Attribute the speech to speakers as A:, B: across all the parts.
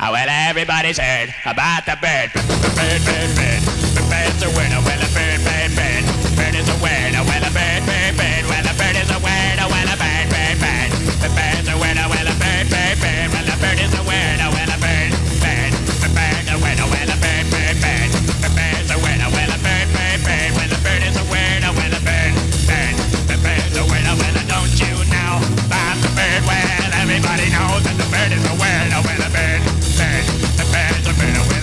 A: Well, everybody's heard about the bird. Bird, bird, bird. The bird's a word. Well, a bird, bird, bird. Bird is a word. Well, a bird, bird, bird. Well, a bird is a word. Well, a bird, bird, bird. The bird's a word. Well, a bird, bird, bird. Well, a bird is a word. Well, a bird, bird. The bird's a word. Well, a bird, bird, bird. The bird's a word. Well, a bird, bird, bird. Well, a bird is a word. Well, a bird, bird. The bird's a word. Well, don't you know about the bird? Well, everybody knows that the bird is a word. Well, a bird, bird. The bird's a word. Well,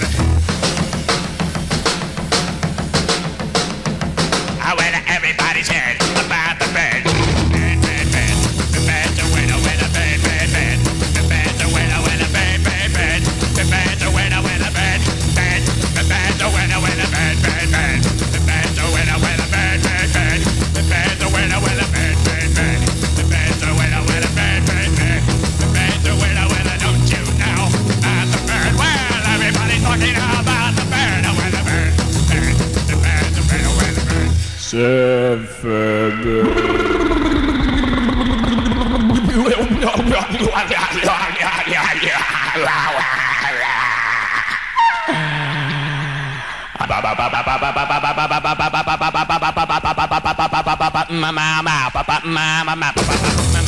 A: everybody's heard about the bird. Bird, bird, bird. The bird's a winner, winner, bird, bird, bird. The bird's a winner, winner, bird, bird, bird. The bird's a winner, winner, bird, bird. The bird's a winner, winner, bird, bird, bird. The bird's a winner, winner, bird, bird, bird. The bird's a winner, winner, bird, bird, bird. The bird's a winner, winner, bird, bird, bird. The bird's a winner, winner, don't you know about the bird? Well, everybody's talking about the bird, winner, bird, bird. The bird's a winner, winner, bird. Mama